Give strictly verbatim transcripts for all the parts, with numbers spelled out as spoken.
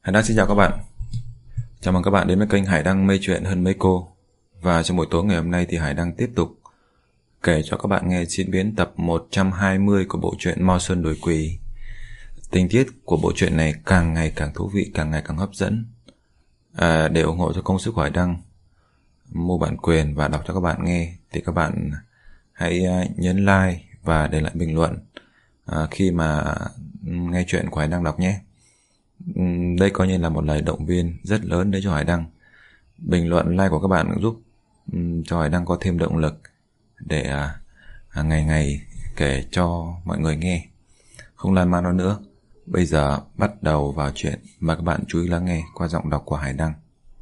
Hải Đăng xin chào các bạn. Chào mừng các bạn đến với kênh Hải Đăng mê chuyện hơn mấy cô. Và trong buổi tối ngày hôm nay thì Hải Đăng tiếp tục kể cho các bạn nghe diễn biến tập một trăm hai mươi của bộ truyện Mao Sơn Đuổi Quỷ. Tình tiết của bộ truyện này càng ngày càng thú vị, càng ngày càng hấp dẫn. À, để ủng hộ cho công sức của Hải Đăng mua bản quyền và đọc cho các bạn nghe thì các bạn hãy nhấn like và để lại bình luận à, khi mà nghe chuyện của Hải Đăng đọc nhé. Đây coi như là một lời động viên rất lớn đấy cho Hải Đăng. Bình luận like của các bạn giúp um, cho Hải Đăng có thêm động lực để uh, ngày ngày kể cho mọi người nghe. Không lan man nữa, bây giờ bắt đầu vào chuyện. Mời các bạn chú ý lắng nghe qua giọng đọc của Hải Đăng.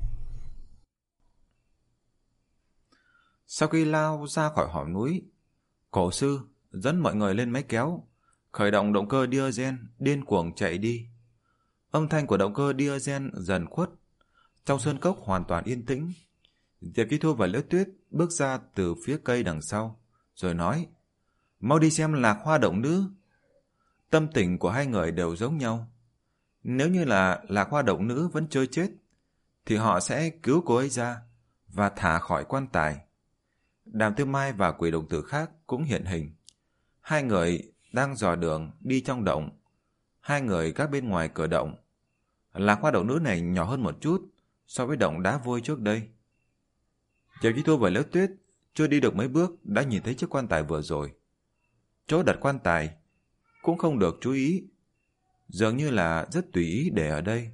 Sau khi lao ra khỏi hõm núi, cổ sư dẫn mọi người lên máy kéo, khởi động động cơ diesel điên cuồng chạy đi. Âm thanh của động cơ diesel dần khuất. Trong sơn cốc hoàn toàn yên tĩnh. Diệp Chi Thu và Liễu Tuyết bước ra từ phía cây đằng sau, rồi nói: "Mau đi xem Lạc Hoa Động Nữ." Tâm tình của hai người đều giống nhau. Nếu như là Lạc Hoa Động Nữ vẫn chưa chết, thì họ sẽ cứu cô ấy ra và thả khỏi quan tài. Đàm Tư Mai và quỷ đồng tử khác cũng hiện hình. Hai người đang dò đường đi trong động. Hai người gác bên ngoài cửa động. Lạc Hoa Động Nữ này nhỏ hơn một chút so với động đá vôi trước đây. Diệp Chi Thu và Liễu Tuyết chưa đi được mấy bước đã nhìn thấy chiếc quan tài vừa rồi. Chỗ đặt quan tài cũng không được chú ý, dường như là rất tùy ý để ở đây.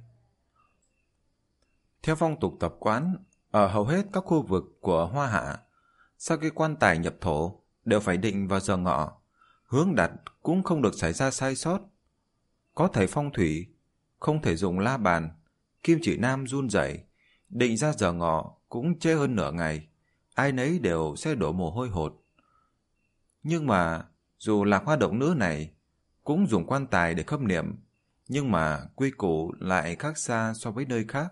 Theo phong tục tập quán, ở hầu hết các khu vực của Hoa Hạ, sau khi quan tài nhập thổ đều phải định vào giờ ngọ, hướng đặt cũng không được xảy ra sai sót. Có thầy phong thủy không thể dùng la bàn, kim chỉ nam run rẩy, định ra giờ ngọ cũng trễ hơn nửa ngày, ai nấy đều sẽ đổ mồ hôi hột. Nhưng mà dù Lạc Hoa Động Nữ này cũng dùng quan tài để khâm niệm, nhưng mà quy củ lại khác xa so với nơi khác.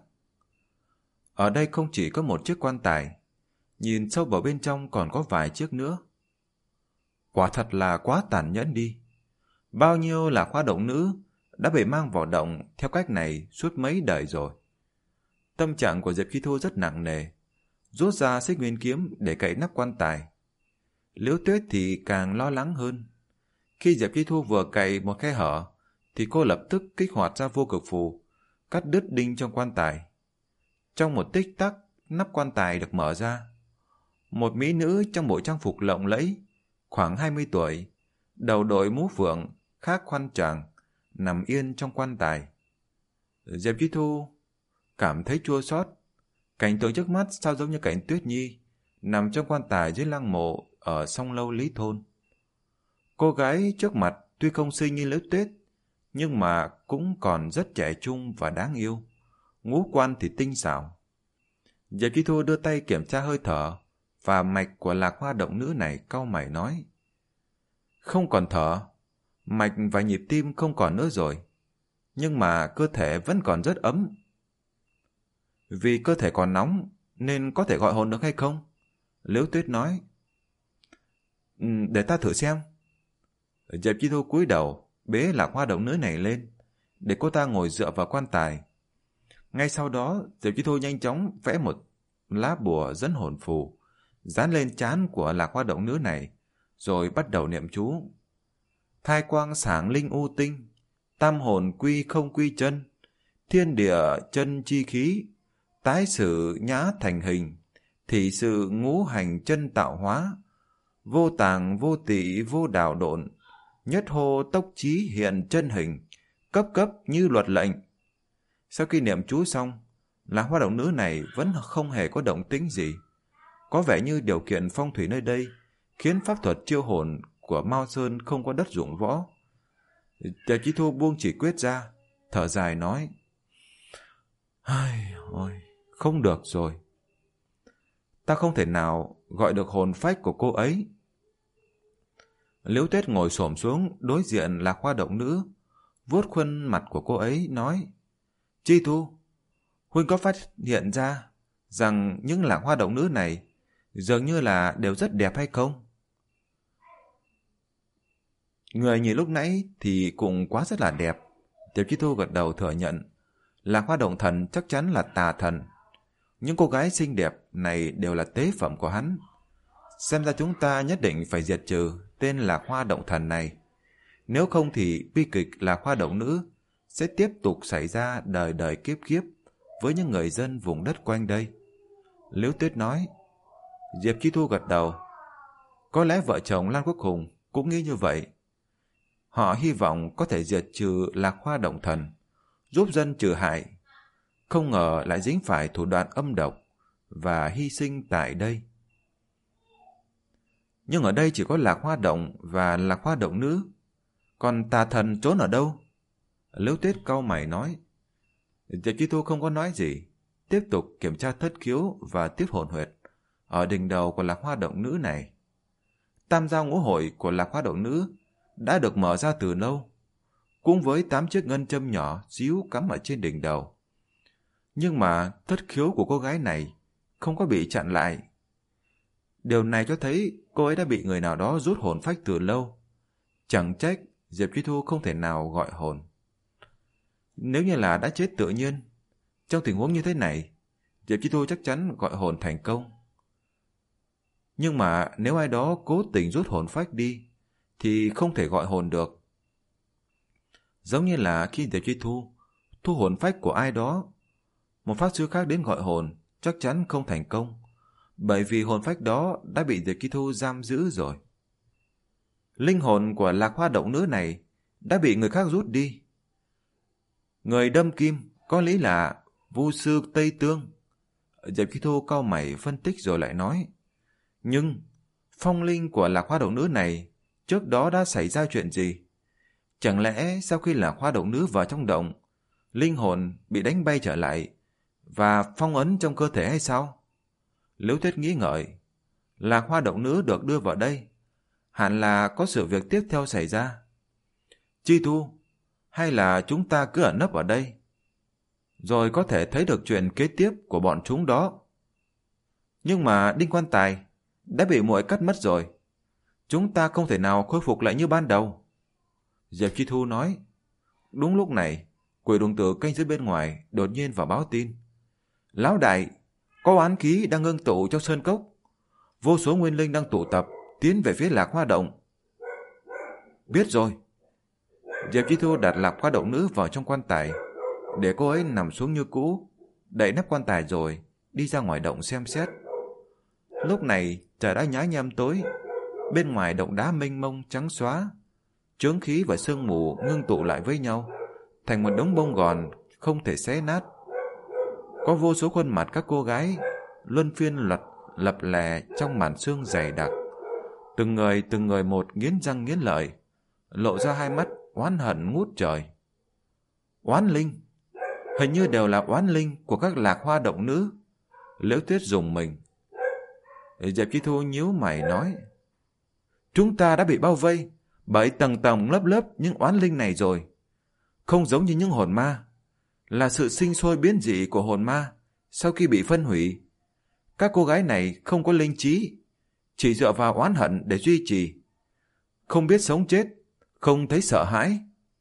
Ở đây không chỉ có một chiếc quan tài, nhìn sâu vào bên trong còn có vài chiếc nữa. Quả thật là quá tàn nhẫn đi. Bao nhiêu Lạc Hoa Động Nữ đã bị mang vào động theo cách này suốt mấy đời rồi. Tâm trạng của Diệp Chi Thu rất nặng nề, rút ra xích nguyên kiếm để cậy nắp quan tài. Liễu Tuyết thì càng lo lắng hơn. Khi Diệp Chi Thu vừa cậy một khe hở, thì cô lập tức kích hoạt ra vô cực phù, cắt đứt đinh trong quan tài. Trong một tích tắc, nắp quan tài được mở ra. Một mỹ nữ trong bộ trang phục lộng lẫy, khoảng hai mươi tuổi, đầu đội mũ phượng, khác khoăn choàng, nằm yên trong quan tài. Diệp Chi Thu cảm thấy chua xót. Cảnh tượng trước mắt sao giống như cảnh Tuyết Nhi nằm trong quan tài dưới lăng mộ ở Song Lâu Lý Thôn. Cô gái trước mặt tuy không xinh như Liễu Tuyết, nhưng mà cũng còn rất trẻ trung và đáng yêu, ngũ quan thì tinh xảo. Diệp Chi Thu đưa tay kiểm tra hơi thở và mạch của Lạc Hoa Động Nữ này, cau mày nói: "Không còn thở, mạch và nhịp tim không còn nữa rồi, nhưng mà cơ thể vẫn còn rất ấm." "Vì cơ thể còn nóng nên có thể gọi hồn được hay không?" Liễu Tuyết nói. "Ừ, để ta thử xem." Diệp Chi Thu cúi đầu bế Lạc Hoa Động Nữ này lên để cô ta ngồi dựa vào quan tài. Ngay sau đó Diệp Chi Thu nhanh chóng vẽ một lá bùa dẫn hồn phù dán lên trán của Lạc Hoa Động Nữ này, rồi bắt đầu niệm chú: "Thai quang sáng linh u tinh, tam hồn quy không quy chân, thiên địa chân chi khí, tái sử nhã thành hình, thị sự ngũ hành chân tạo hóa, vô tàng vô tị vô đảo độn, nhất hô tốc chí hiện chân hình, cấp cấp như luật lệnh." Sau khi niệm chú xong, Lạc Hoa Động Nữ này vẫn không hề có động tĩnh gì. Có vẻ như điều kiện phong thủy nơi đây khiến pháp thuật chiêu hồn của Mao Sơn không có đất dụng võ. Diệp Chi Thu buông chỉ quyết ra, thở dài nói: "Ai ôi, không được rồi. Ta không thể nào gọi được hồn phách của cô ấy." Liễu Tuyết ngồi xổm xuống đối diện Lạc Hoa Động Nữ, vuốt khuôn mặt của cô ấy, nói: "Chi Thu, huynh có phát hiện ra rằng những Lạc Hoa Động Nữ này dường như là đều rất đẹp hay không?" Người nhìn lúc nãy thì cũng quá rất là đẹp. Diệp Chi Thu gật đầu thừa nhận. Lạc Hoa Động Thần chắc chắn là tà thần. Những cô gái xinh đẹp này đều là tế phẩm của hắn. Xem ra chúng ta nhất định phải diệt trừ tên Lạc Hoa Động Thần này. Nếu không thì bi kịch Lạc Hoa Động Nữ sẽ tiếp tục xảy ra đời đời kiếp kiếp với những người dân vùng đất quanh đây. Liễu Tuyết nói. Diệp Chi Thu gật đầu. Có lẽ vợ chồng Lan Quốc Hùng cũng nghĩ như vậy. Họ hy vọng có thể diệt trừ Lạc Hoa Động Thần, giúp dân trừ hại. Không ngờ lại dính phải thủ đoạn âm độc và hy sinh tại đây. Nhưng ở đây chỉ có Lạc Hoa Động và Lạc Hoa Động Nữ. Còn tà thần trốn ở đâu? Liễu Tuyết cau mày nói. Diệp Chi Thu không có nói gì, tiếp tục kiểm tra thất khiếu và tiếp hồn huyệt ở đỉnh đầu của Lạc Hoa Động Nữ này. Tam giao ngũ hội của Lạc Hoa Động Nữ đã được mở ra từ lâu, cùng với tám chiếc ngân châm nhỏ xíu cắm ở trên đỉnh đầu. Nhưng mà thất khiếu của cô gái này không có bị chặn lại. Điều này cho thấy cô ấy đã bị người nào đó rút hồn phách từ lâu. Chẳng trách Diệp Chi Thu không thể nào gọi hồn. Nếu như là đã chết tự nhiên, trong tình huống như thế này, Diệp Chi Thu chắc chắn gọi hồn thành công. Nhưng mà nếu ai đó cố tình rút hồn phách đi, thì không thể gọi hồn được. Giống như là khi Diệp Chi Thu thu hồn phách của ai đó, một pháp sư khác đến gọi hồn chắc chắn không thành công, bởi vì hồn phách đó đã bị Diệp Chi Thu giam giữ rồi. Linh hồn của Lạc Hoa Động Nữ này đã bị người khác rút đi. Người đâm kim có lý là Vu sư Tây Tương. Diệp Chi Thu cau mày phân tích rồi lại nói. Nhưng phong linh của Lạc Hoa Động Nữ này trước đó đã xảy ra chuyện gì? Chẳng lẽ sau khi Lạc Hoa Động Nữ vào trong động, linh hồn bị đánh bay trở lại và phong ấn trong cơ thể hay sao? Liễu Tuyết nghĩ ngợi. Lạc Hoa Động Nữ được đưa vào đây, hẳn là có sự việc tiếp theo xảy ra. Chi Thu, hay là chúng ta cứ ẩn nấp ở đây, rồi có thể thấy được chuyện kế tiếp của bọn chúng đó. Nhưng mà đinh quan tài đã bị muội cắt mất rồi, chúng ta không thể nào khôi phục lại như ban đầu. Diệp Chi Thu nói. Đúng lúc này, Quỷ Đồng Tử canh dưới bên ngoài đột nhiên vào báo tin. Lão đại, có oán khí đang ngưng tụ trong sơn cốc, vô số nguyên linh đang tụ tập tiến về phía Lạc Hoa Động. Biết rồi. Diệp Chi Thu đặt Lạc Hoa Động Nữ vào trong quan tài, để cô ấy nằm xuống như cũ, đậy nắp quan tài rồi đi ra ngoài động xem xét. Lúc này trời đã nhá nhem tối, bên ngoài động đá mênh mông trắng xóa, chướng khí và sương mù ngưng tụ lại với nhau thành một đống bông gòn không thể xé nát. Có vô số khuôn mặt các cô gái luân phiên lật lập lè trong màn sương dày đặc, từng người từng người một nghiến răng nghiến lợi, lộ ra hai mắt oán hận ngút trời. Oán linh, hình như đều là oán linh của các Lạc Hoa Động Nữ. Liễu Tuyết rùng mình. Diệp Chi Thu nhíu mày nói. Chúng ta đã bị bao vây bởi tầng tầng lớp lớp những oán linh này rồi. Không giống như những hồn ma, là sự sinh sôi biến dị của hồn ma sau khi bị phân hủy. Các cô gái này không có linh trí, chỉ dựa vào oán hận để duy trì, không biết sống chết, không thấy sợ hãi.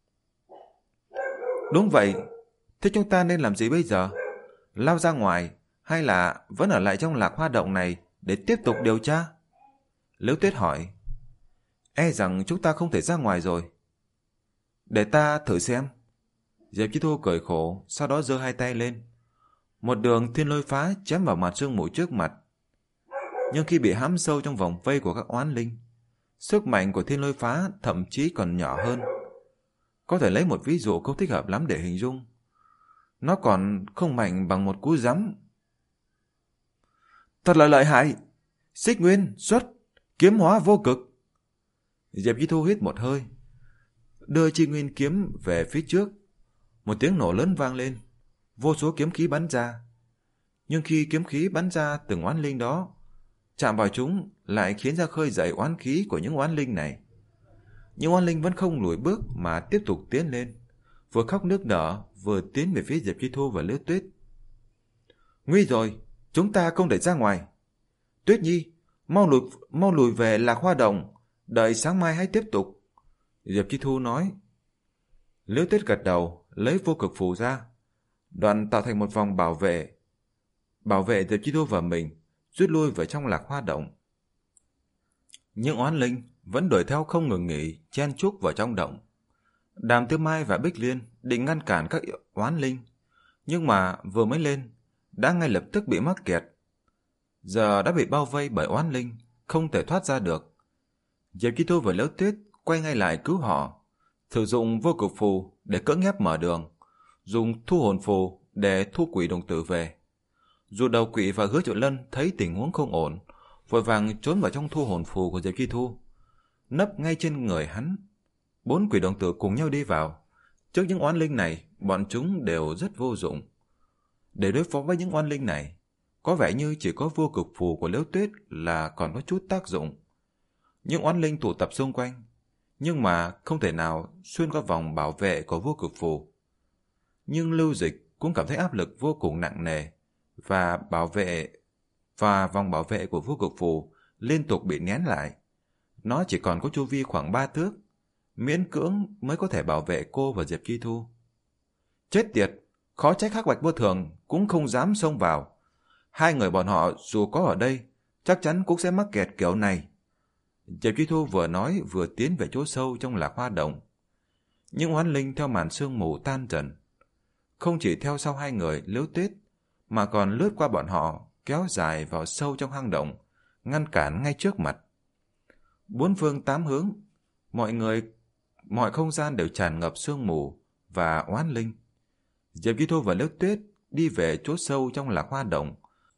Đúng vậy, thế chúng ta nên làm gì bây giờ? Lao ra ngoài hay là vẫn ở lại trong Lạc Hoa Động này để tiếp tục điều tra? Liễu Tuyết hỏi. E rằng chúng ta không thể ra ngoài rồi. Để ta thử xem. Diệp Chi Thu cười khổ, sau đó giơ hai tay lên. Một đường thiên lôi phá chém vào mặt sương mù trước mặt. Nhưng khi bị hãm sâu trong vòng vây của các oán linh, sức mạnh của thiên lôi phá thậm chí còn nhỏ hơn. Có thể lấy một ví dụ không thích hợp lắm để hình dung. Nó còn không mạnh bằng một cú giấm. Thật là lợi hại. Xích nguyên, xuất, kiếm hóa vô cực. Diệp Chi Thu hít một hơi, đưa chi nguyên kiếm về phía trước. Một tiếng nổ lớn vang lên, vô số kiếm khí bắn ra. Nhưng khi kiếm khí bắn ra từng oán linh đó, chạm vào chúng lại khiến ra khơi dậy oán khí của những oán linh này. Những oán linh vẫn không lùi bước mà tiếp tục tiến lên, vừa khóc nước nở vừa tiến về phía Diệp Chi Thu và Liễu Tuyết. Nguy rồi, chúng ta không thể ra ngoài. Tuyết Nhi, mau lùi, mau lùi về Lạc Hoa Động, đợi sáng mai hãy tiếp tục. Diệp Chi Thu nói. Liễu Tuyết gật đầu, lấy vô cực phù ra, Đoàn tạo thành một vòng bảo vệ, bảo vệ Diệp Chi Thu và mình rút lui vào trong Lạc Hoa Động. Nhưng oán linh vẫn đuổi theo không ngừng nghỉ, chen chúc vào trong động. Đàm Tiêu Mai và Bích Liên định ngăn cản các oán linh, nhưng mà vừa mới lên đã ngay lập tức bị mắc kẹt. Giờ đã bị bao vây bởi oán linh, không thể thoát ra được. Diệp Chi Thu và Liễu Tuyết quay ngay lại cứu họ, sử dụng vô cực phù để cưỡng ép mở đường, dùng thu hồn phù để thu quỷ đồng tử về. Dù đầu quỷ và Hứa Triệu Lân thấy tình huống không ổn, vội vàng trốn vào trong thu hồn phù của Diệp Chi Thu, nấp ngay trên người hắn. Bốn quỷ đồng tử cùng nhau đi vào. Trước những oán linh này, bọn chúng đều rất vô dụng. Để đối phó với những oán linh này, có vẻ như chỉ có vô cực phù của Liễu Tuyết là còn có chút tác dụng. Những oán linh tụ tập xung quanh, nhưng mà không thể nào xuyên qua vòng bảo vệ của vô cực phù. Nhưng Lưu Dịch cũng cảm thấy áp lực vô cùng nặng nề, và bảo vệ và vòng bảo vệ của vô cực phù liên tục bị nén lại. Nó chỉ còn có chu vi khoảng ba thước, miễn cưỡng mới có thể bảo vệ cô và Diệp Chi Thu. Chết tiệt, khó trách Hắc Bạch Vô Thường cũng không dám xông vào. Hai người bọn họ dù có ở đây, chắc chắn cũng sẽ mắc kẹt kiểu này. Diệp Chi Thu vừa nói vừa tiến về chỗ sâu trong Lạc Hoa Động. Những oán linh theo màn sương mù tan dần, không chỉ theo sau hai người Liễu Tuyết, mà còn lướt qua bọn họ, kéo dài vào sâu trong hang động, ngăn cản ngay trước mặt. Bốn phương tám hướng, mọi người, mọi không gian đều tràn ngập sương mù và oán linh. Diệp Chi Thu và Liễu Tuyết đi về chỗ sâu trong Lạc Hoa Động.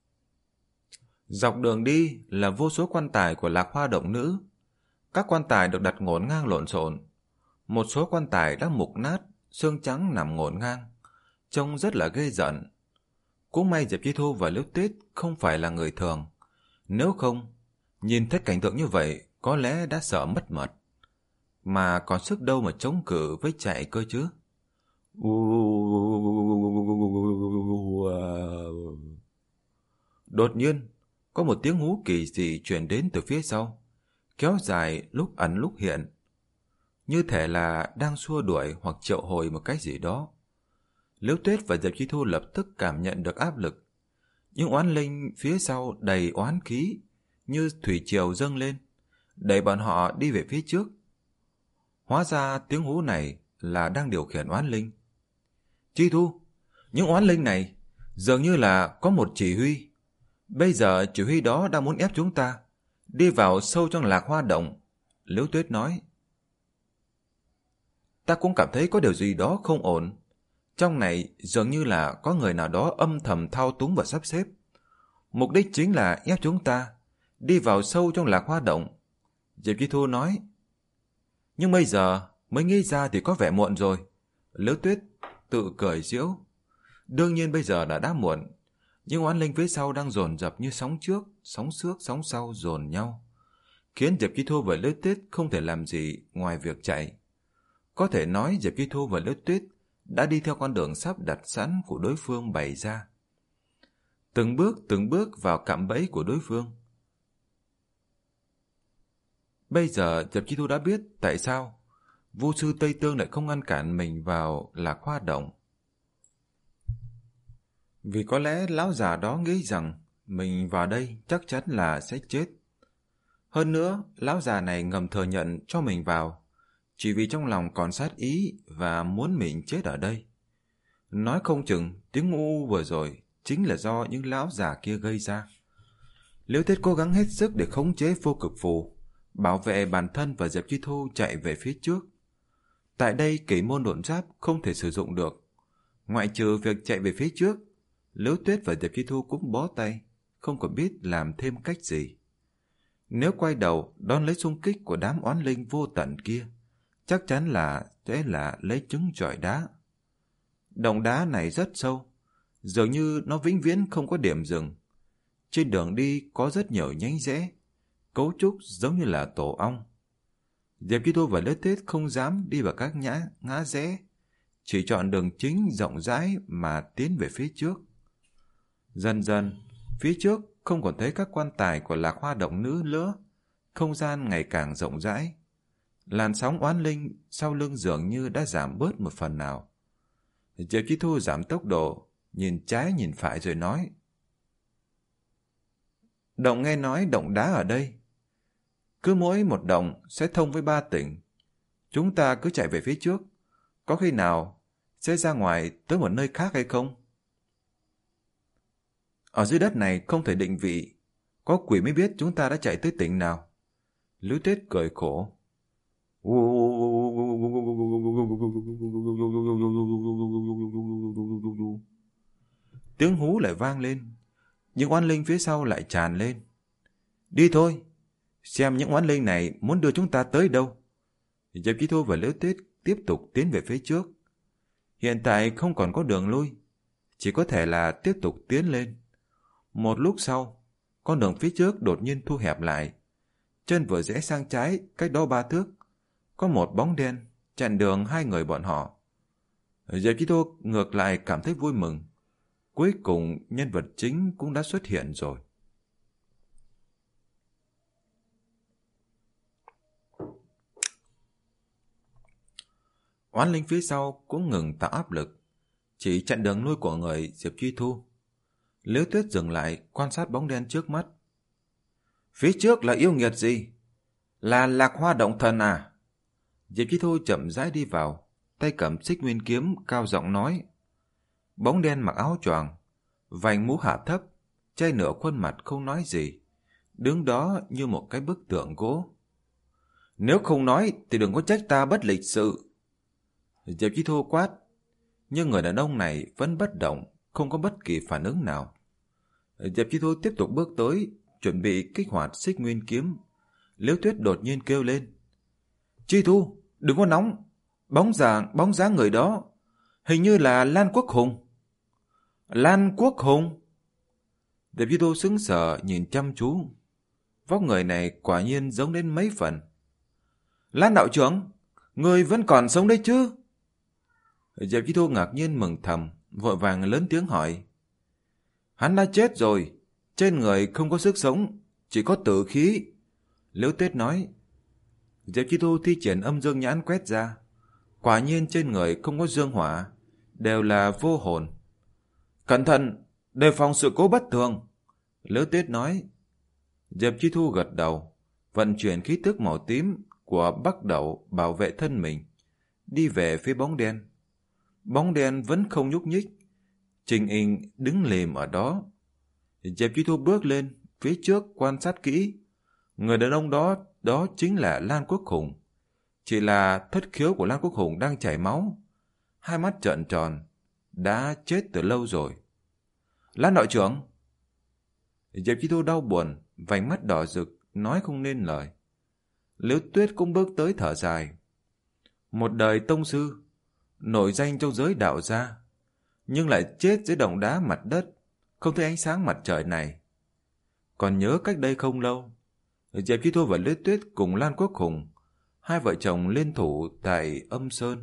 Dọc đường đi là vô số quan tài của Lạc Hoa Động nữ. Các quan tài được đặt ngổn ngang lộn xộn. Một số quan tài đã mục nát, xương trắng nằm ngổn ngang, trông rất là ghê rợn. Cũng may Diệp Chi Thu và Liễu Tuyết không phải là người thường. Nếu không, nhìn thấy cảnh tượng như vậy, có lẽ đã sợ mất mật. Mà còn sức đâu mà chống cự với chạy cơ chứ. Đột nhiên, có một tiếng hú kỳ dị truyền đến từ phía sau, kéo dài lúc ẩn lúc hiện, như thể là đang xua đuổi hoặc triệu hồi một cái gì đó. Liễu Tuyết và Diệp Chi Thu lập tức cảm nhận được áp lực. Những oán linh phía sau đầy oán khí, như thủy triều dâng lên, đẩy bọn họ đi về phía trước. Hóa ra tiếng hú này là đang điều khiển oán linh. Chi Thu, những oán linh này dường như là có một chỉ huy. Bây giờ chỉ huy đó đang muốn ép chúng ta đi vào sâu trong Lạc Hoa Động. Liễu Tuyết nói. Ta cũng cảm thấy có điều gì đó không ổn. Trong này dường như là có người nào đó âm thầm thao túng và sắp xếp. Mục đích chính là ép chúng ta đi vào sâu trong Lạc Hoa Động. Diệp Chi Thu nói. Nhưng bây giờ mới nghĩ ra thì có vẻ muộn rồi. Liễu Tuyết tự cười giễu. Đương nhiên bây giờ đã đã muộn. Nhưng oán linh phía sau đang dồn dập như sóng trước, sóng trước, sóng sau dồn nhau, khiến Diệp Chi Thu và Liễu Tuyết không thể làm gì ngoài việc chạy. Có thể nói Diệp Chi Thu và Liễu Tuyết đã đi theo con đường sắp đặt sẵn của đối phương bày ra. Từng bước từng bước vào cạm bẫy của đối phương. Bây giờ Diệp Chi Thu đã biết tại sao Vu sư Tây Tương lại không ngăn cản mình vào Lạc Hoa Động. Vì có lẽ lão già đó nghĩ rằng mình vào đây chắc chắn là sẽ chết. Hơn nữa, lão già này ngầm thừa nhận cho mình vào, chỉ vì trong lòng còn sát ý và muốn mình chết ở đây. Nói không chừng tiếng u vừa rồi chính là do những lão già kia gây ra. Liễu Tuyết cố gắng hết sức để khống chế vô cực phù, bảo vệ bản thân và Diệp Chi Thu chạy về phía trước. Tại đây kỷ môn độn giáp không thể sử dụng được. Ngoại trừ việc chạy về phía trước, Liễu Tuyết và Diệp Chi Thu cũng bó tay, không còn biết làm thêm cách gì. Nếu quay đầu đón lấy xung kích của đám oán linh vô tận kia, chắc chắn là sẽ là lấy trứng chọi đá. Động đá này rất sâu, dường như nó vĩnh viễn không có điểm dừng. Trên đường đi có rất nhiều nhánh rẽ, cấu trúc giống như là tổ ong. Diệp Chi Thu và Liễu Tuyết không dám đi vào các nhã ngã rẽ, chỉ chọn đường chính rộng rãi mà tiến về phía trước. Dần dần, phía trước không còn thấy các quan tài của Lạc Hoa Động nữ nữa, không gian ngày càng rộng rãi. Làn sóng oán linh sau lưng dường như đã giảm bớt một phần nào. Diệp Chi Thu giảm tốc độ, nhìn trái nhìn phải rồi nói. Động nghe nói động đá ở đây. Cứ mỗi một động sẽ thông với ba tỉnh. Chúng ta cứ chạy về phía trước. Có khi nào sẽ ra ngoài tới một nơi khác hay không? Ở dưới đất này không thể định vị. Có quỷ mới biết chúng ta đã chạy tới tỉnh nào. Lữ Tuyết cười khổ. Tiếng hú lại vang lên. Những oán linh phía sau lại tràn lên. Đi thôi, xem những oán linh này muốn đưa chúng ta tới đâu. Diệp Chi Thu và Liễu Tuyết tiếp tục tiến về phía trước. Hiện tại không còn có đường lui, chỉ có thể là tiếp tục tiến lên. Một lúc sau, con đường phía trước đột nhiên thu hẹp lại. Chân vừa rẽ sang trái, cách đó ba thước, có một bóng đen chặn đường hai người bọn họ. Diệp Chi Thu ngược lại cảm thấy vui mừng. Cuối cùng nhân vật chính cũng đã xuất hiện rồi. Oán linh phía sau cũng ngừng tạo áp lực, chỉ chặn đường lui của người Diệp Chi Thu. Liễu Tuyết dừng lại quan sát bóng đen trước mắt. Phía trước là yêu nghiệt gì? Là Lạc Hoa Động Thần à? Diệp Chi Thu chậm rãi đi vào, tay cầm xích nguyên kiếm, cao giọng nói. Bóng đen mặc áo choàng, vành mũ hạ thấp, che nửa khuôn mặt không nói gì, đứng đó như một cái bức tượng gỗ. Nếu không nói thì đừng có trách ta bất lịch sự. Diệp Chi Thu quát, nhưng người đàn ông này vẫn bất động, không có bất kỳ phản ứng nào. Diệp Chi Thu tiếp tục bước tới, chuẩn bị kích hoạt xích nguyên kiếm. Liễu Tuyết đột nhiên kêu lên. Chi Thu, đừng có nóng, bóng dáng, bóng dáng người đó, hình như là Lan Quốc Hùng. Lan Quốc Hùng? Diệp Chi Thu sững sờ nhìn chăm chú. Vóc người này quả nhiên giống đến mấy phần. Lan đạo trưởng, người vẫn còn sống đấy chứ? Diệp Chi Thu ngạc nhiên mừng thầm, vội vàng lớn tiếng hỏi. Hắn đã chết rồi, trên người không có sức sống, chỉ có tử khí. Liễu Tuyết nói. Diệp Chi Thu thi triển âm dương nhãn quét ra. Quả nhiên trên người không có dương hỏa, đều là vô hồn. Cẩn thận, đề phòng sự cố bất thường. Liễu Tuyết nói. Diệp Chi Thu gật đầu, vận chuyển khí tức màu tím của Bắc Đẩu bảo vệ thân mình, đi về phía bóng đen. Bóng đen vẫn không nhúc nhích, Trình In đứng lìm ở đó. Diệp Chi Thu bước lên phía trước quan sát kỹ. Người đàn ông đó, đó chính là Lan Quốc Hùng. Chỉ là thất khiếu của Lan Quốc Hùng đang chảy máu, hai mắt trợn tròn, đã chết từ lâu rồi. Lan đội trưởng! Diệp Chi Thu đau buồn, vành mắt đỏ rực, nói không nên lời. Liễu Tuyết cũng bước tới thở dài. Một đời tông sư, nổi danh trong giới đạo gia, nhưng lại chết dưới động đá mặt đất, không thấy ánh sáng mặt trời này. Còn nhớ cách đây không lâu, Diệp Chi Thu và Liễu Tuyết cùng Lan Quốc Hùng, hai vợ chồng liên thủ tại Âm Sơn.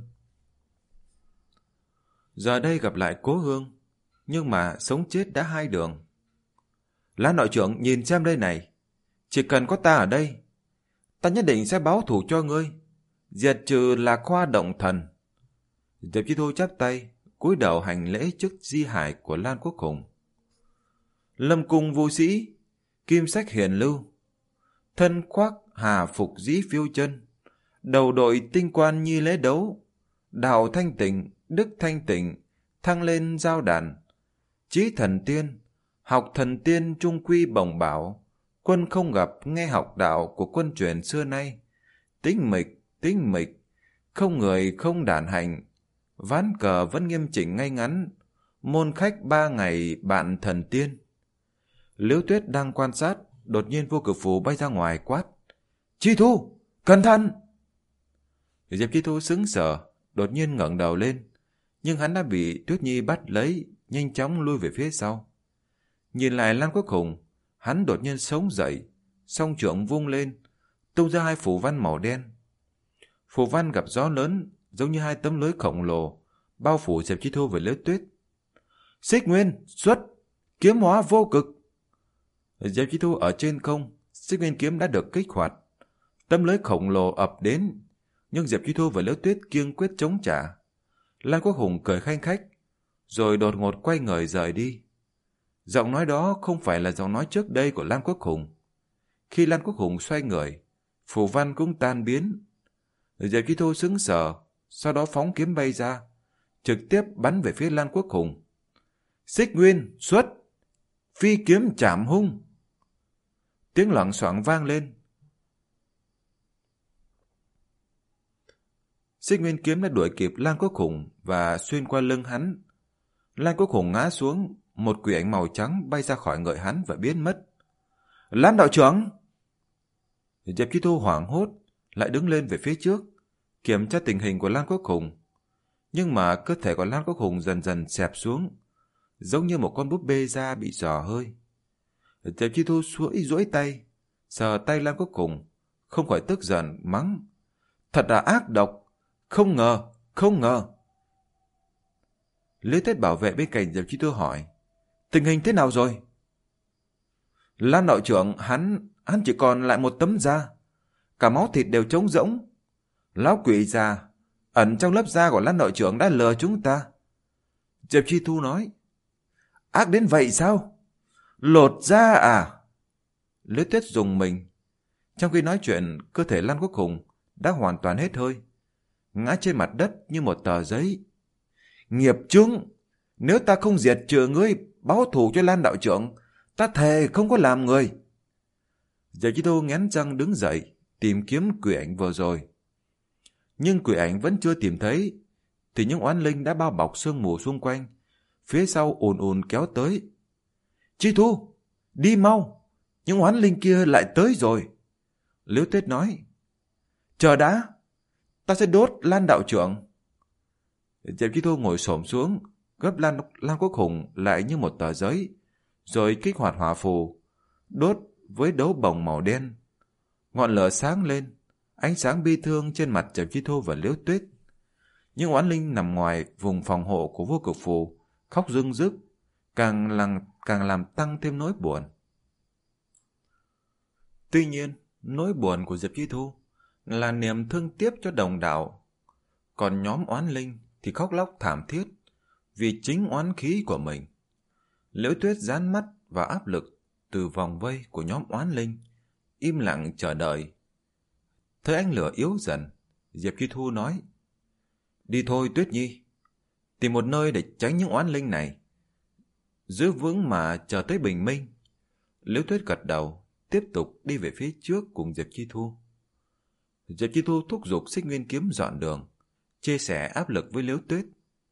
Giờ đây gặp lại cố hương, nhưng mà sống chết đã hai đường. Lan đội trưởng nhìn xem đây này, chỉ cần có ta ở đây, ta nhất định sẽ báo thù cho ngươi, diệt trừ Lạc Hoa Động Thần. Diệp Chi Thu chắp tay, cúi đầu hành lễ trước di hải của Lan Quốc Hùng. Lâm cung vô sĩ, kim sách hiền lưu, thân khoác hà phục dĩ phiêu chân, đầu đội tinh quan nhi lễ đấu, đạo thanh tịnh, đức thanh tịnh, thăng lên giao đàn, chí thần tiên, học thần tiên trung quy bồng bảo, quân không gặp nghe học đạo của quân truyền xưa nay, tĩnh mịch, tĩnh mịch, không người không đàn hành, ván cờ vẫn nghiêm chỉnh ngay ngắn, môn khách ba ngày bạn thần tiên. Liễu Tuyết đang quan sát, đột nhiên vô cực phù bay ra ngoài quát. Chi Thu, cẩn thận! Diệp Chi Thu sững sờ, đột nhiên ngẩng đầu lên, nhưng hắn đã bị Tuyết Nhi bắt lấy, nhanh chóng lui về phía sau. Nhìn lại Lan Quốc Hùng, hắn đột nhiên sống dậy, song trượng vung lên, tung ra hai phù văn màu đen. Phù văn gặp gió lớn, giống như hai tấm lưới khổng lồ, bao phủ Diệp Chi Thu và Liễu Tuyết. Xích nguyên, xuất, kiếm hóa vô cực. Diệp Chi Thu ở trên không, xích nguyên kiếm đã được kích hoạt. Tấm lưới khổng lồ ập đến, nhưng Diệp Chi Thu và Liễu Tuyết kiên quyết chống trả. Lan Quốc Hùng cười khanh khách, rồi đột ngột quay người rời đi. Giọng nói đó không phải là giọng nói trước đây của Lan Quốc Hùng. Khi Lan Quốc Hùng xoay người, phù văn cũng tan biến. Diệp Chi Thu sững sờ, sau đó phóng kiếm bay ra, trực tiếp bắn về phía Lan Quốc Hùng. Xích Nguyên xuất, phi kiếm chạm hung. Tiếng loảng xoảng vang lên. Xích Nguyên kiếm đã đuổi kịp Lan Quốc Hùng và xuyên qua lưng hắn. Lan Quốc Hùng ngã xuống, một quỷ ảnh màu trắng bay ra khỏi người hắn và biến mất. Lan đạo trưởng! Diệp Chi Thu hoảng hốt, lại đứng lên về phía trước, kiểm tra tình hình của Lan Quốc Hùng. Nhưng mà cơ thể của Lan Quốc Hùng dần dần xẹp xuống, giống như một con búp bê da bị dò hơi. Diệp Chi Thu duỗi duỗi tay, sờ tay Lan Quốc Hùng, không khỏi tức giận, mắng. Thật là ác độc, không ngờ, không ngờ. Liễu Tuyết bảo vệ bên cạnh Diệp Chi Thu hỏi, tình hình thế nào rồi? Lan đạo trưởng, hắn, hắn chỉ còn lại một tấm da, cả máu thịt đều trống rỗng. Lão quỷ già, ẩn trong lớp da của Lan đạo trưởng đã lừa chúng ta. Diệp Chi Thu nói, ác đến vậy sao? Lột da à? Liễu Tuyết rùng mình. Trong khi nói chuyện, cơ thể Lan Quốc Hùng đã hoàn toàn hết hơi, ngã trên mặt đất như một tờ giấy. Nghiệp chướng, nếu ta không diệt trừ ngươi, báo thù cho Lan đạo trưởng, ta thề không có làm người. Diệp Chi Thu nghiến răng đứng dậy, tìm kiếm quỷ ảnh vừa rồi. Nhưng quỷ ảnh vẫn chưa tìm thấy, thì những oán linh đã bao bọc sương mù xung quanh, phía sau ùn ùn kéo tới. Chi Thu, đi mau, những oán linh kia lại tới rồi. Liễu Tuyết nói, chờ đã, ta sẽ đốt Lan đạo trưởng. Diệp Chi Thu ngồi xổm xuống, gấp Lan, Lan Quốc Hùng lại như một tờ giấy, rồi kích hoạt hỏa phù, đốt với đấu bồng màu đen. Ngọn lửa sáng lên, ánh sáng bi thương trên mặt Diệp Chi Thu và Liễu Tuyết. Những oán linh nằm ngoài vùng phòng hộ của vô cực phù khóc rưng rức, càng làm, càng làm tăng thêm nỗi buồn. Tuy nhiên, nỗi buồn của Diệp Chi Thu là niềm thương tiếc cho đồng đạo, còn nhóm oán linh thì khóc lóc thảm thiết vì chính oán khí của mình. Liễu Tuyết dán mắt vào áp lực từ vòng vây của nhóm oán linh, im lặng chờ đợi. Thấy ánh lửa yếu dần, Diệp Chi Thu nói, đi thôi Tuyết Nhi, tìm một nơi để tránh những oán linh này, giữ vững mà chờ tới bình minh. Liễu Tuyết gật đầu, tiếp tục đi về phía trước cùng Diệp Chi Thu. Diệp Chi Thu thúc giục Xích Nguyên kiếm dọn đường, chia sẻ áp lực với Liễu Tuyết.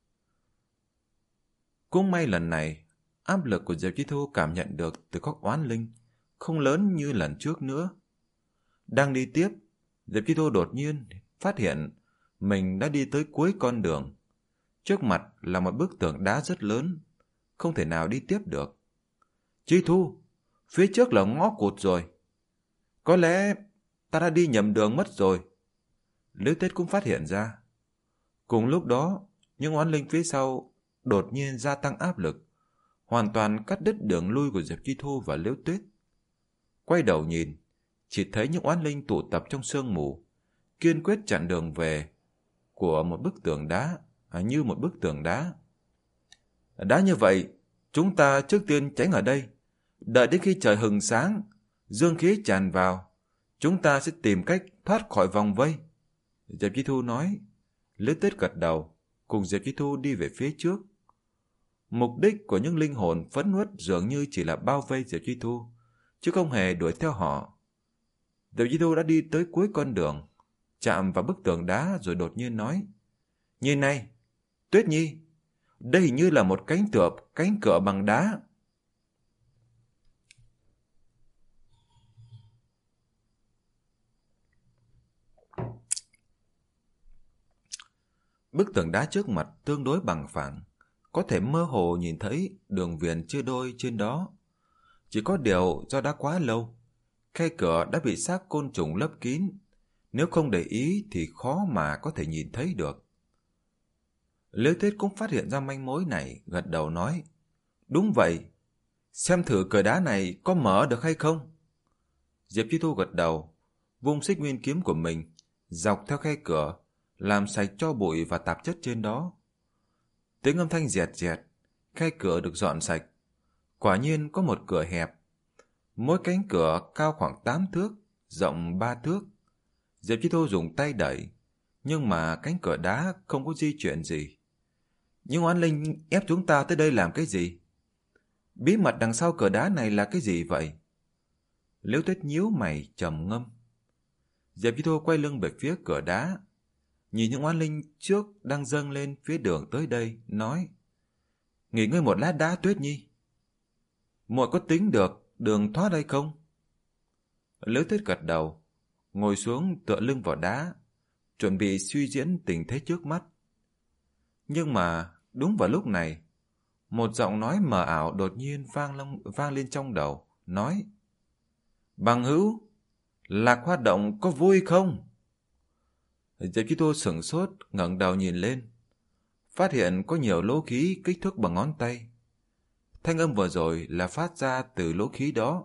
Cũng may lần này, áp lực của Diệp Chi Thu cảm nhận được từ các oán linh không lớn như lần trước nữa. Đang đi tiếp, Diệp Chi Thu đột nhiên phát hiện mình đã đi tới cuối con đường. Trước mặt là một bức tường đá rất lớn, không thể nào đi tiếp được. Chi Thu, phía trước là ngõ cụt rồi. Có lẽ ta đã đi nhầm đường mất rồi. Liễu Tuyết cũng phát hiện ra. Cùng lúc đó, những oán linh phía sau đột nhiên gia tăng áp lực, hoàn toàn cắt đứt đường lui của Diệp Chi Thu và Liễu Tuyết. Quay đầu nhìn, chỉ thấy những oán linh tụ tập trong sương mù, kiên quyết chặn đường về của một bức tường đá, à, như một bức tường đá. Đã như vậy, chúng ta trước tiên tránh ở đây, đợi đến khi trời hừng sáng, dương khí tràn vào, chúng ta sẽ tìm cách thoát khỏi vòng vây. Diệp Chi Thu nói. Liễu Tuyết gật đầu, cùng Diệp Chi Thu đi về phía trước. Mục đích của những linh hồn phẫn uất dường như chỉ là bao vây Diệp Chi Thu, chứ không hề đuổi theo họ. Diệp Chi Thu đã đi tới cuối con đường, chạm vào bức tường đá rồi đột nhiên nói, nhìn này, Tuyết Nhi, đây hình như là một cánh cửa, cánh cửa bằng đá. Bức tường đá trước mặt tương đối bằng phẳng, có thể mơ hồ nhìn thấy đường viền chia đôi trên đó. Chỉ có điều do đã quá lâu, khe cửa đã bị xác côn trùng lấp kín, nếu không để ý thì khó mà có thể nhìn thấy được. Liễu Tuyết cũng phát hiện ra manh mối này, gật đầu nói, đúng vậy, xem thử cửa đá này có mở được hay không. Diệp Chi Thu gật đầu, vung xích nguyên kiếm của mình, dọc theo khe cửa, làm sạch tro bụi và tạp chất trên đó. Tiếng âm thanh dẹt dẹt, khe cửa được dọn sạch. Quả nhiên có một cửa hẹp. Mỗi cánh cửa cao khoảng tám thước, rộng ba thước. Diệp Chi Thu dùng tay đẩy, nhưng mà cánh cửa đá không có di chuyển gì. Nhưng oán linh ép chúng ta tới đây làm cái gì? Bí mật đằng sau cửa đá này là cái gì vậy? Liễu Tuyết nhíu mày trầm ngâm. Diệp Chi Thu quay lưng về phía cửa đá, nhìn những oán linh trước đang dâng lên phía đường tới đây, nói: nghỉ ngơi một lát đã Tuyết Nhi. Muội có tính được đường thoát hay không? Liễu Tuyết gật đầu, ngồi xuống tựa lưng vào đá, chuẩn bị suy diễn tình thế trước mắt. Nhưng mà đúng vào lúc này, một giọng nói mờ ảo đột nhiên vang, lông, vang lên trong đầu, nói: bằng hữu, Lạc Hoa Động có vui không? Diệp Chi Thu sửng sốt, ngẩng đầu nhìn lên, phát hiện có nhiều lỗ khí kích thước bằng ngón tay. Thanh âm vừa rồi là phát ra từ lỗ khí đó.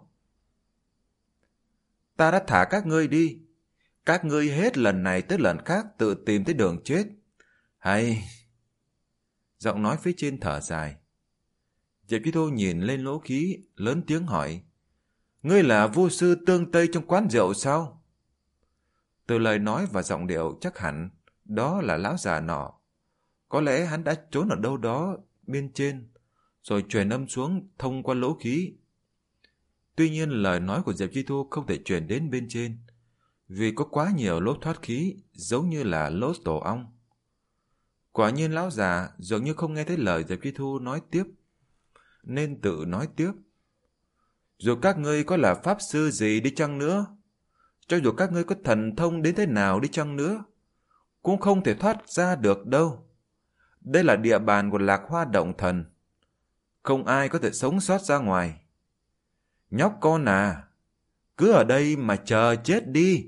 Ta đã thả các ngươi đi, các ngươi hết lần này tới lần khác tự tìm tới đường chết. Hay... Giọng nói phía trên thở dài. Diệp Chi Thu nhìn lên lỗ khí, lớn tiếng hỏi: ngươi là vô sư tương tây trong quán rượu sao? Từ lời nói và giọng điệu chắc hẳn đó là lão già nọ. Có lẽ hắn đã trốn ở đâu đó bên trên, rồi truyền âm xuống thông qua lỗ khí. Tuy nhiên lời nói của Diệp Chi Thu không thể truyền đến bên trên, vì có quá nhiều lỗ thoát khí, giống như là lỗ tổ ong. Quả nhiên lão già dường như không nghe thấy lời Diệp Chi Thu nói tiếp, nên tự nói tiếp: dù các ngươi có là pháp sư gì đi chăng nữa, cho dù các ngươi có thần thông đến thế nào đi chăng nữa, cũng không thể thoát ra được đâu. Đây là địa bàn của Lạc Hoa Động Thần, không ai có thể sống sót ra ngoài. Nhóc con à, cứ ở đây mà chờ chết đi.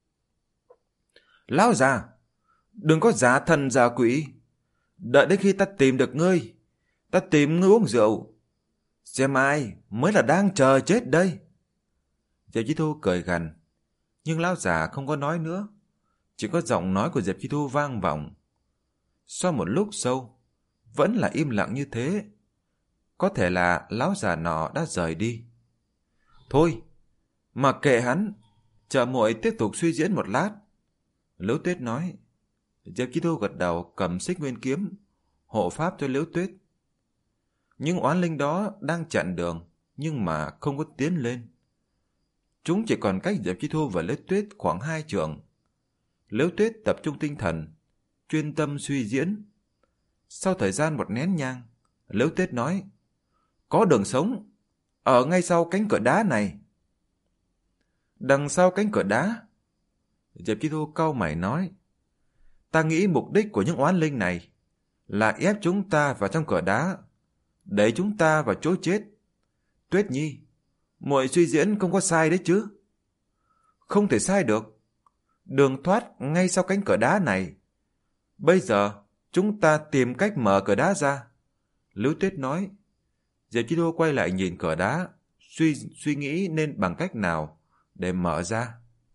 Lão già, đừng có giả thần giả quỷ. Đợi đến khi ta tìm được ngươi, ta tìm ngươi uống rượu, xem ai mới là đang chờ chết đây. Diệp Chi Thu cười gằn, nhưng lão già không có nói nữa, chỉ có giọng nói của Diệp Chi Thu vang vọng. Sau một lúc sâu, vẫn là im lặng như thế. Có thể là lão già nọ đã rời đi. Thôi, mặc kệ hắn, chờ muội tiếp tục suy diễn một lát. Liễu Tuyết nói. Diệp Chi Thu gật đầu, cầm xích nguyên kiếm, hộ pháp cho Liễu Tuyết. Nhưng oán linh đó đang chặn đường, nhưng mà không có tiến lên. Chúng chỉ còn cách Diệp Chi Thu và Liễu Tuyết khoảng hai trượng. Liễu Tuyết tập trung tinh thần, chuyên tâm suy diễn. Sau thời gian một nén nhang, Liễu Tuyết nói: có đường sống ở ngay sau cánh cửa đá này. Đằng sau cánh cửa đá? Diệp Chi Thu cau mày nói: ta nghĩ mục đích của những oán linh này là ép chúng ta vào trong cửa đá, đẩy chúng ta vào chỗ chết. Tuyết Nhi, muội suy diễn không có sai đấy chứ? Không thể sai được. Đường thoát ngay sau cánh cửa đá này. Bây giờ chúng ta tìm cách mở cửa đá ra. Liễu Tuyết nói. Diệp Chi Thu quay lại nhìn cửa đá, suy suy nghĩ nên bằng cách nào để mở ra.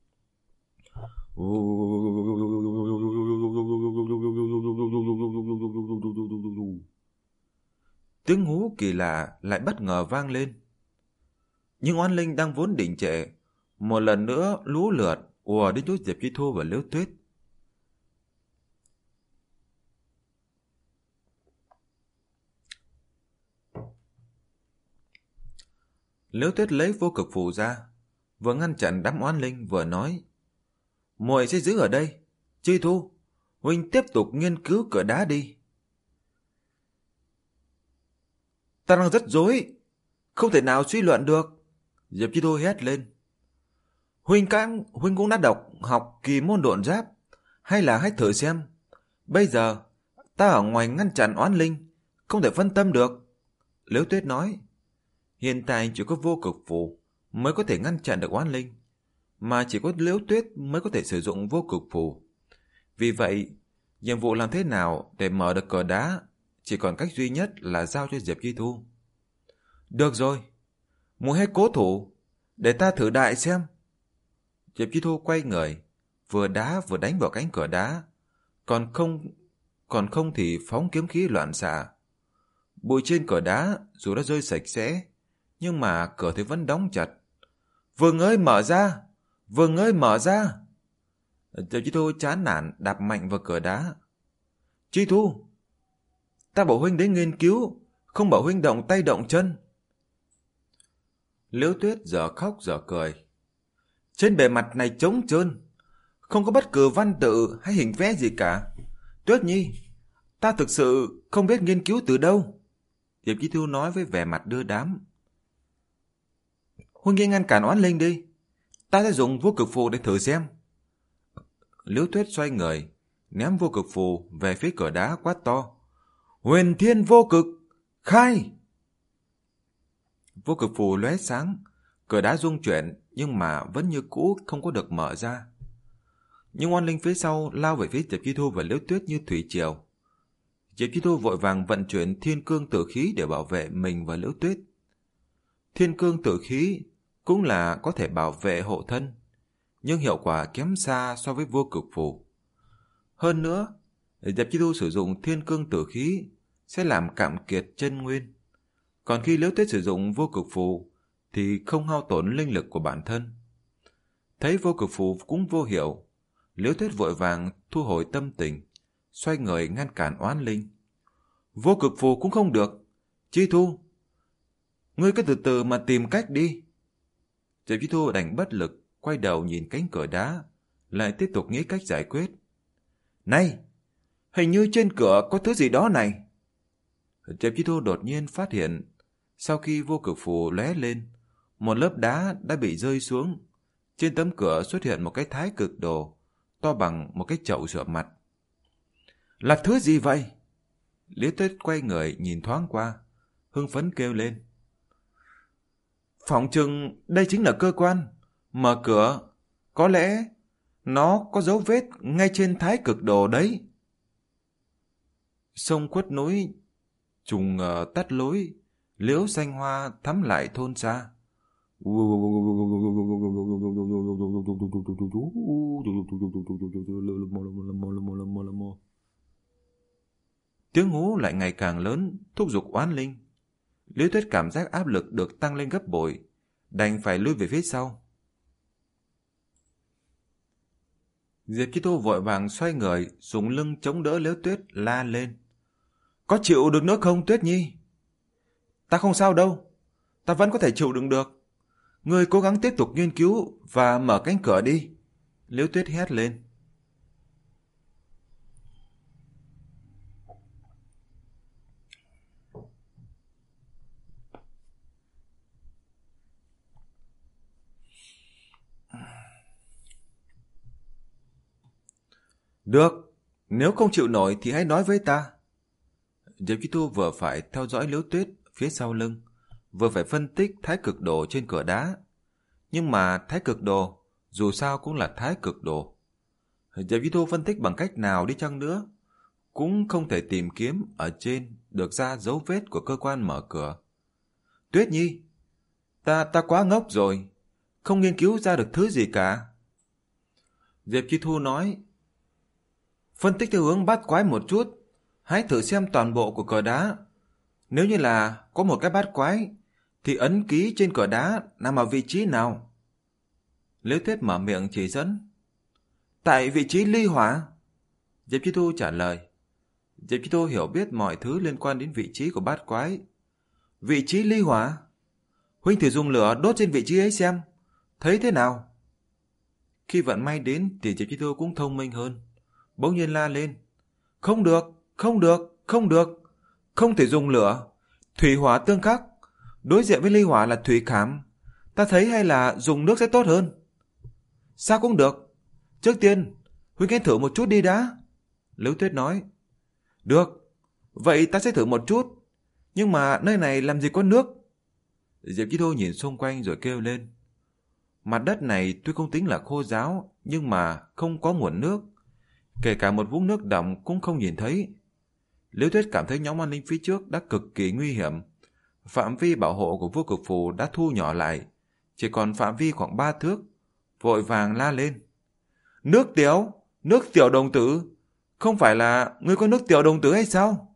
Tiếng hú kỳ lạ lại bất ngờ vang lên. Nhưng oán linh đang vốn đỉnh trệ, một lần nữa lũ lượt ùa đến chỗ Diệp Chi Thu và Liễu Tuyết. Liễu Tuyết lấy vô cực phù ra, vừa ngăn chặn đám oán linh vừa nói: muội sẽ giữ ở đây. Chi Thu, huynh tiếp tục nghiên cứu cửa đá đi. Ta đang rất rối, không thể nào suy luận được. Diệp Chi Thu hét lên. Huynh cãng, huynh cũng đã đọc học kỳ môn độn giáp, hay là hãy thử xem. Bây giờ ta ở ngoài ngăn chặn oán linh, không thể phân tâm được. Liễu Tuyết nói. Hiện tại chỉ có vô cực phù mới có thể ngăn chặn được oán linh, mà chỉ có Liễu Tuyết mới có thể sử dụng vô cực phù. Vì vậy, nhiệm vụ làm thế nào để mở được cửa đá chỉ còn cách duy nhất là giao cho Diệp Chi Thu. Được rồi, muội hãy cố thủ, để ta thử đại xem. Diệp Chi Thu quay người, vừa đá vừa đánh vào cánh cửa đá, còn không còn không thì phóng kiếm khí loạn xạ. Bụi trên cửa đá dù đã rơi sạch sẽ, nhưng mà cửa thì vẫn đóng chặt. Vương ơi mở ra! Vương ơi mở ra! Diệp Chi Thu chán nản đạp mạnh vào cửa đá. Chi Thu! Ta bảo huynh đến nghiên cứu, không bảo huynh động tay động chân. Liễu Tuyết giờ khóc giờ cười. Trên bề mặt này trống trơn, không có bất cứ văn tự hay hình vẽ gì cả. Tuyết Nhi, ta thực sự không biết nghiên cứu từ đâu. Diệp Chi Thu nói với vẻ mặt đưa đám. Huynh ngăn cản oán linh đi, ta sẽ dùng vô cực phù để thử xem. Liễu Tuyết xoay người, ném vô cực phù về phía cửa đá quát to. Huyền thiên vô cực, khai! Vô cực phù lóe sáng, cửa đá rung chuyển nhưng mà vẫn như cũ không có được mở ra. Nhưng oan linh phía sau lao về phía Diệp Chi Thu và Liễu Tuyết như thủy triều. Diệp Chi Thu vội vàng vận chuyển thiên cương tử khí để bảo vệ mình và Liễu Tuyết. Thiên cương tử khí cũng là có thể bảo vệ hộ thân, nhưng hiệu quả kém xa so với vô cực phù. Hơn nữa, Diệp Chi Thu sử dụng thiên cương tử khí sẽ làm cạn kiệt chân nguyên. Còn khi Liễu Tuyết sử dụng vô cực phù thì không hao tổn linh lực của bản thân. Thấy vô cực phù cũng vô hiệu, Liễu Tuyết vội vàng thu hồi tâm tình, xoay người ngăn cản oán linh. Vô cực phù cũng không được. Chi Thu, ngươi cứ từ từ mà tìm cách đi. Diệp Chi Thu đành bất lực, quay đầu nhìn cánh cửa đá, lại tiếp tục nghĩ cách giải quyết. Này, hình như trên cửa có thứ gì đó này. Diệp Chi Thu đột nhiên phát hiện, sau khi vô cực phù lóe lên, một lớp đá đã bị rơi xuống. Trên tấm cửa xuất hiện một cái thái cực đồ, to bằng một cái chậu rửa mặt. Là thứ gì vậy? Liễu Tuyết quay người nhìn thoáng qua, hưng phấn kêu lên. Phỏng chừng đây chính là cơ quan. Mở cửa, có lẽ nó có dấu vết ngay trên thái cực đồ đấy. Sông khuất núi, trùng uh, tắt lối, liễu xanh hoa thắm lại thôn xa. Tiếng hú lại ngày càng lớn, thúc giục oán linh. Liễu Tuyết cảm giác áp lực được tăng lên gấp bội, đành phải lui về phía sau. Diệp Chi Thu vội vàng xoay người, dùng lưng chống đỡ Liễu Tuyết, la lên. Có chịu được nữa không Tuyết Nhi? Ta không sao đâu, ta vẫn có thể chịu đựng được. Ngươi cố gắng tiếp tục nghiên cứu và mở cánh cửa đi. Liễu Tuyết hét lên. Được, nếu không chịu nổi thì hãy nói với ta. Diệp Chi Thu vừa phải theo dõi Liễu Tuyết phía sau lưng, vừa phải phân tích thái cực đồ trên cửa đá. Nhưng mà thái cực đồ dù sao cũng là thái cực đồ. Diệp Chi Thu phân tích bằng cách nào đi chăng nữa, cũng không thể tìm kiếm ở trên được ra dấu vết của cơ quan mở cửa. Tuyết Nhi, ta ta quá ngốc rồi, không nghiên cứu ra được thứ gì cả. Diệp Chi Thu nói. Phân tích theo hướng bát quái một chút, hãy thử xem toàn bộ của cửa đá. Nếu như là có một cái bát quái, thì ấn ký trên cửa đá nằm ở vị trí nào? Liễu Tuyết mở miệng chỉ dẫn. Tại vị trí ly hỏa. Diệp Chi Thu trả lời. Diệp Chi Thu hiểu biết mọi thứ liên quan đến vị trí của bát quái. Vị trí ly hỏa? Huynh thử dùng lửa đốt trên vị trí ấy xem, thấy thế nào? Khi vận may đến thì Diệp Chi Thu cũng thông minh hơn, bỗng nhiên la lên. Không được, không được, không được, không thể dùng lửa. Thủy hỏa tương khắc, đối diện với ly hỏa là thủy khảm. Ta thấy hay là dùng nước sẽ tốt hơn. Sao cũng được. Trước tiên, Huynh hãy thử một chút đi đã. Liễu Tuyết nói. Được, vậy ta sẽ thử một chút. Nhưng mà nơi này làm gì có nước? Diệp Chi Thu nhìn xung quanh rồi kêu lên. Mặt đất này tuy không tính là khô ráo, nhưng mà không có nguồn nước. Kể cả một vũng nước đọng cũng không nhìn thấy. Liễu Tuyết cảm thấy nhóm an ninh phía trước đã cực kỳ nguy hiểm. Phạm vi bảo hộ của vô cực phù đã thu nhỏ lại, chỉ còn phạm vi khoảng ba thước. Vội vàng la lên. Nước tiểu, nước tiểu đồng tử, không phải là ngươi có nước tiểu đồng tử hay sao?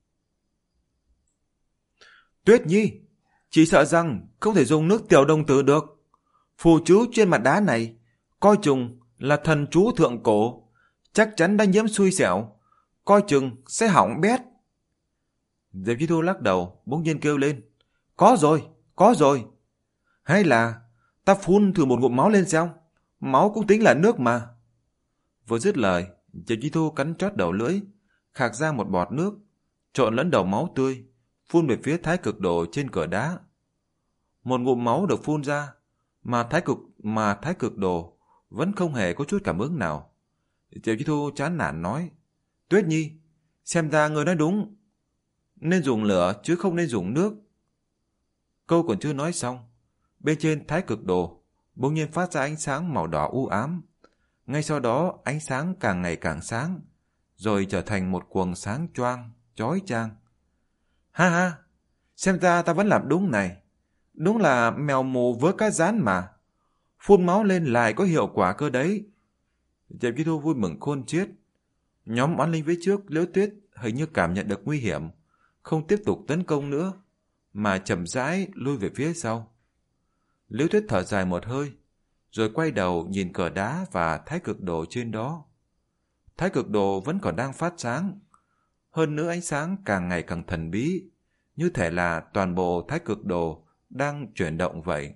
Tuyết Nhi, chỉ sợ rằng không thể dùng nước tiểu đồng tử được. Phù chú trên mặt đá này, coi chừng là thần chú thượng cổ, chắc chắn đã nhiễm xui xẻo, coi chừng sẽ hỏng bét. Diệp Chi Thu lắc đầu, bỗng nhiên kêu lên. Có rồi, có rồi. Hay là ta phun thử một ngụm máu lên xem, máu cũng tính là nước mà. Vừa dứt lời, Diệp Chi Thu cắn chót đầu lưỡi, khạc ra một bọt nước, trộn lẫn đầu máu tươi, phun về phía thái cực đồ trên cửa đá. Một ngụm máu được phun ra, mà thái cực mà thái cực đồ vẫn không hề có chút cảm ứng nào. Diệp Chi Thu chán nản nói, Tuyết Nhi, xem ra người nói đúng, nên dùng lửa chứ không nên dùng nước. Câu còn chưa nói xong, bên trên thái cực đồ bỗng nhiên phát ra ánh sáng màu đỏ u ám. Ngay sau đó ánh sáng càng ngày càng sáng, rồi trở thành một quầng sáng choang, chói chang. Ha ha, xem ra ta vẫn làm đúng này. Đúng là mèo mù vớ cá rán mà. Phun máu lên lại có hiệu quả cơ đấy. Diệp Chi Thu vui mừng khôn xiết. Nhóm oán linh phía trước Liễu Tuyết hình như cảm nhận được nguy hiểm, không tiếp tục tấn công nữa, mà chậm rãi lui về phía sau. Liễu Tuyết thở dài một hơi, rồi quay đầu nhìn cờ đá và thái cực đồ trên đó. Thái cực đồ vẫn còn đang phát sáng, hơn nữa ánh sáng càng ngày càng thần bí, như thể là toàn bộ thái cực đồ đang chuyển động vậy.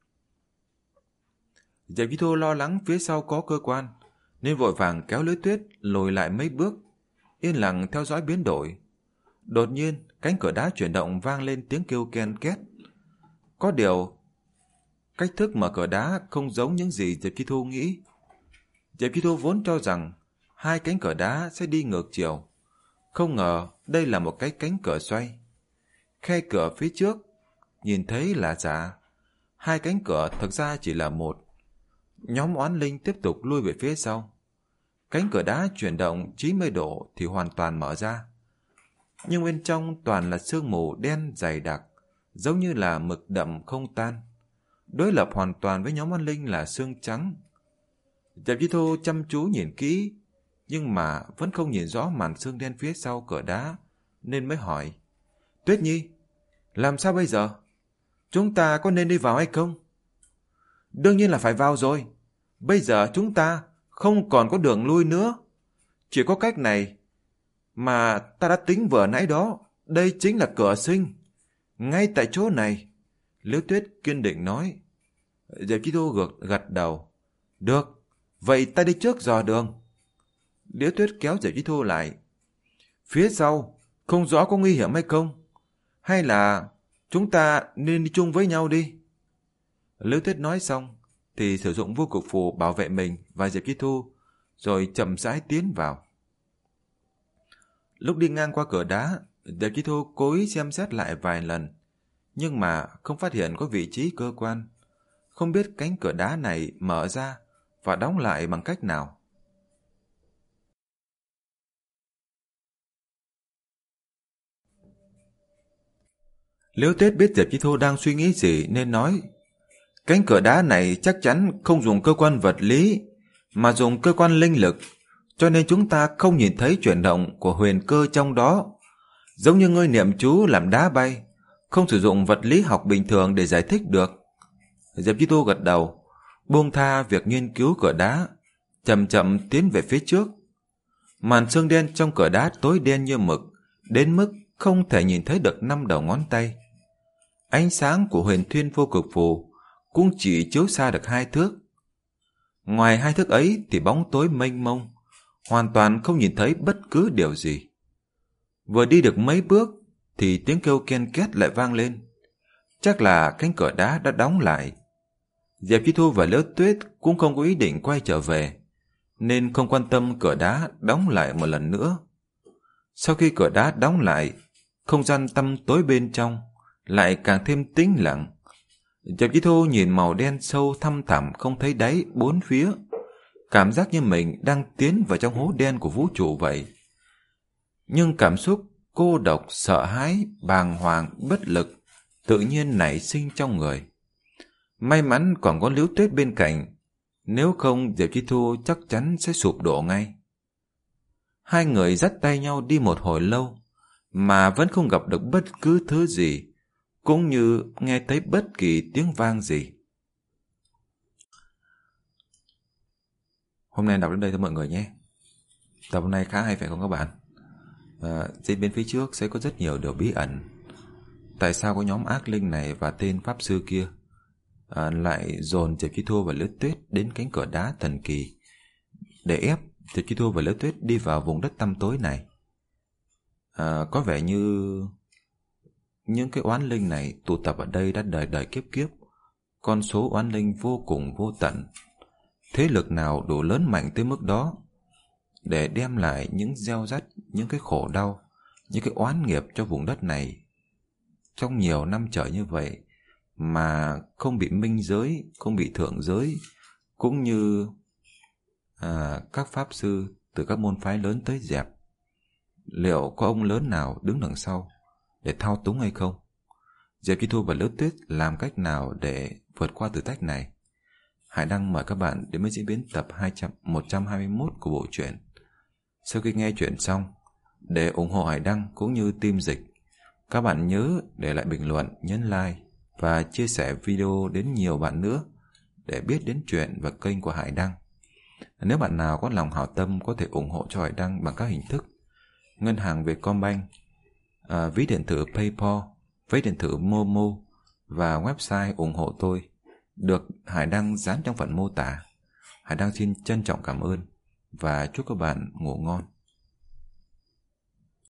Diệp Chi Thu lo lắng phía sau có cơ quan, nên vội vàng kéo Liễu Tuyết lùi lại mấy bước, yên lặng theo dõi biến đổi. Đột nhiên, cánh cửa đá chuyển động vang lên tiếng kêu ken két. Có điều, cách thức mở cửa đá không giống những gì Diệp Chi Thu nghĩ. Diệp Chi Thu vốn cho rằng hai cánh cửa đá sẽ đi ngược chiều. Không ngờ đây là một cái cánh cửa xoay. Khe cửa phía trước nhìn thấy là giả, hai cánh cửa thực ra chỉ là một. Nhóm oán linh tiếp tục lui về phía sau. Cánh cửa đá chuyển động chín mươi độ thì hoàn toàn mở ra. Nhưng bên trong toàn là sương mù đen dày đặc, giống như là mực đậm không tan. Đối lập hoàn toàn với nhóm oán linh là sương trắng. Diệp Chi Thu chăm chú nhìn kỹ, nhưng mà vẫn không nhìn rõ màn sương đen phía sau cửa đá, nên mới hỏi. Tuyết Nhi, làm sao bây giờ? Chúng ta có nên đi vào hay không? Đương nhiên là phải vào rồi. Bây giờ chúng ta không còn có đường lui nữa. Chỉ có cách này mà ta đã tính vừa nãy đó. Đây chính là cửa sinh. Ngay tại chỗ này. Liễu Tuyết kiên định nói. Diệp Chi Thu gật, gật đầu. Được, vậy ta đi trước dò đường. Liễu Tuyết kéo Diệp Chi Thu lại. Phía sau không rõ có nguy hiểm hay không? Hay là chúng ta nên đi chung với nhau đi? Liễu Tuyết nói xong thì sử dụng vô cực phù bảo vệ mình và Diệp Chi Thu, rồi chậm rãi tiến vào. Lúc đi ngang qua cửa đá, Diệp Chi Thu cố ý xem xét lại vài lần, nhưng mà không phát hiện có vị trí cơ quan. Không biết cánh cửa đá này mở ra và đóng lại bằng cách nào. Liễu Tuyết biết Diệp Chi Thu đang suy nghĩ gì nên nói. Cánh cửa đá này chắc chắn không dùng cơ quan vật lý, mà dùng cơ quan linh lực, cho nên chúng ta không nhìn thấy chuyển động của huyền cơ trong đó. Giống như ngươi niệm chú làm đá bay, không sử dụng vật lý học bình thường để giải thích được. Diệp Chi Thu gật đầu, buông tha việc nghiên cứu cửa đá, chậm chậm tiến về phía trước. Màn sương đen trong cửa đá tối đen như mực, đến mức không thể nhìn thấy được năm đầu ngón tay. Ánh sáng của huyền thuyên vô cực phù cũng chỉ chiếu xa được hai thước. Ngoài hai thước ấy thì bóng tối mênh mông, hoàn toàn không nhìn thấy bất cứ điều gì. Vừa đi được mấy bước thì tiếng kêu ken két lại vang lên. Chắc là cánh cửa đá đã đóng lại. Diệp Chi Thu và Liễu Tuyết cũng không có ý định quay trở về, nên không quan tâm cửa đá đóng lại một lần nữa. Sau khi cửa đá đóng lại, không gian tăm tối bên trong lại càng thêm tĩnh lặng. Diệp Chi Thu nhìn màu đen sâu thăm thẳm không thấy đáy bốn phía, cảm giác như mình đang tiến vào trong hố đen của vũ trụ vậy. Nhưng cảm xúc cô độc, sợ hãi, bàng hoàng, bất lực tự nhiên nảy sinh trong người. May mắn còn có Liễu Tuyết bên cạnh, nếu không Diệp Chi Thu chắc chắn sẽ sụp đổ ngay. Hai người dắt tay nhau đi một hồi lâu mà vẫn không gặp được bất cứ thứ gì, cũng như nghe thấy bất kỳ tiếng vang gì. Hôm nay đọc đến đây thôi mọi người nhé. Tập hôm nay khá hay phải không các bạn? À, diễn biến phía trước sẽ có rất nhiều điều bí ẩn. Tại sao có nhóm ác linh này và tên pháp sư kia à, lại dồn Diệp Chi Thu và Liễu Tuyết đến cánh cửa đá thần kỳ để ép Diệp Chi Thu và Liễu Tuyết đi vào vùng đất tăm tối này? À, có vẻ như những cái oán linh này tụ tập ở đây đã đời đời kiếp kiếp. Con số oán linh vô cùng vô tận. Thế lực nào đủ lớn mạnh tới mức đó để đem lại những gieo rắt, những cái khổ đau, những cái oán nghiệp cho vùng đất này trong nhiều năm trời như vậy mà không bị minh giới, không bị thượng giới, cũng như à, các pháp sư từ các môn phái lớn tới dẹp. Liệu có ông lớn nào đứng đằng sau để thao túng hay không? Diệp Chi Thu và Liễu Tuyết làm cách nào để vượt qua thử thách này? Hải Đăng mời các bạn đến với diễn biến tập một trăm hai mươi mốt của bộ truyện. Sau khi nghe chuyện xong, để ủng hộ Hải Đăng cũng như team dịch, các bạn nhớ để lại bình luận, nhấn like và chia sẻ video đến nhiều bạn nữa để biết đến chuyện và kênh của Hải Đăng. Nếu bạn nào có lòng hảo tâm có thể ủng hộ cho Hải Đăng bằng các hình thức: ngân hàng Vietcombank, à, ví điện tử PayPal, ví điện tử Momo và website ủng hộ tôi, được Hải Đăng dán trong phần mô tả. Hải Đăng xin trân trọng cảm ơn và chúc các bạn ngủ ngon.